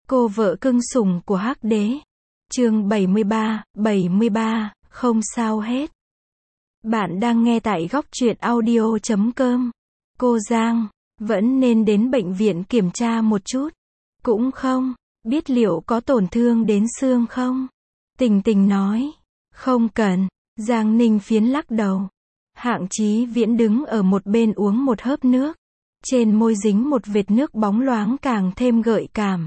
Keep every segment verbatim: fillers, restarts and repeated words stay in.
Cô vợ cưng sủng của Hắc Đế. Chương bảy mươi ba, bảy mươi ba, không sao hết. Bạn đang nghe tại góc truyện audio chấm com. Cô Giang, vẫn nên đến bệnh viện kiểm tra một chút. Cũng không, biết liệu có tổn thương đến xương không? Tình Tình nói. Không cần. Giang Ninh Phiến lắc đầu. Hạng Chí Viễn đứng ở một bên uống một hớp nước. Trên môi dính một vệt nước bóng loáng càng thêm gợi cảm.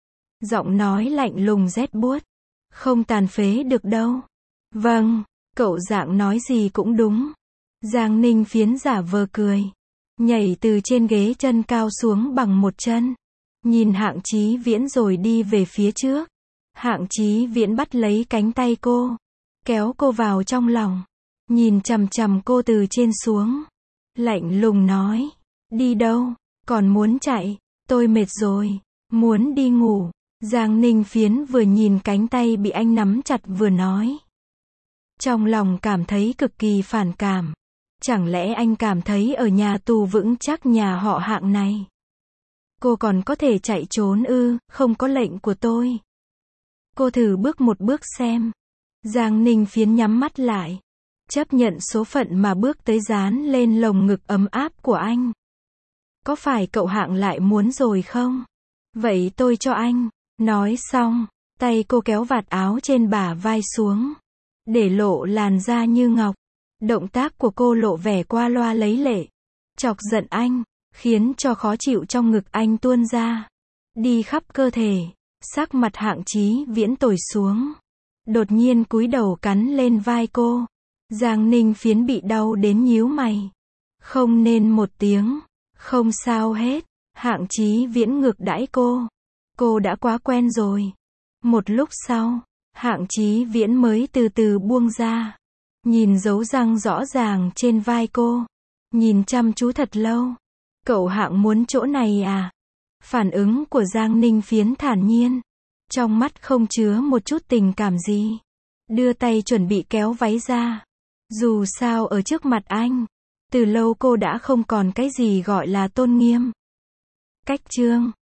Giọng nói lạnh lùng rét buốt. Không tàn phế được đâu. Vâng, cậu Dạng nói gì cũng đúng. Giang Ninh Phiến giả vờ cười. Nhảy từ trên ghế chân cao xuống bằng một chân. Nhìn Hạng Chí Viễn rồi đi về phía trước. Hạng Chí Viễn bắt lấy cánh tay cô. Kéo cô vào trong lòng. Nhìn chằm chằm cô từ trên xuống. Lạnh lùng nói. Đi đâu? Còn muốn chạy? Tôi mệt rồi. Muốn đi ngủ. Giang Ninh Phiến vừa nhìn cánh tay bị anh nắm chặt vừa nói. Trong lòng cảm thấy cực kỳ phản cảm. Chẳng lẽ anh cảm thấy ở nhà tù vững chắc nhà họ Hạng này? Cô còn có thể chạy trốn ư, không có lệnh của tôi. Cô thử bước một bước xem. Giang Ninh Phiến nhắm mắt lại. Chấp nhận số phận mà bước tới dán lên lồng ngực ấm áp của anh. Có phải cậu Hạng lại muốn rồi không? Vậy tôi cho anh. Nói xong, tay cô kéo vạt áo trên bả vai xuống. Để lộ làn da như ngọc. Động tác của cô lộ vẻ qua loa lấy lệ. Chọc giận anh, khiến cho khó chịu trong ngực anh tuôn ra. Đi khắp cơ thể, sắc mặt Hạng Chí Viễn tồi xuống. Đột nhiên cúi đầu cắn lên vai cô. Giang Ninh Phiến bị đau đến nhíu mày. Không nên một tiếng. Không sao hết. Hạng Chí Viễn ngược đãi cô. Cô đã quá quen rồi. Một lúc sau, Hạng Chí Viễn mới từ từ buông ra. Nhìn dấu răng rõ ràng trên vai cô. Nhìn chăm chú thật lâu. Cậu Hạng muốn chỗ này à? Phản ứng của Giang Ninh Phiến thản nhiên. Trong mắt không chứa một chút tình cảm gì. Đưa tay chuẩn bị kéo váy ra. Dù sao ở trước mặt anh, từ lâu cô đã không còn cái gì gọi là tôn nghiêm. Cách chương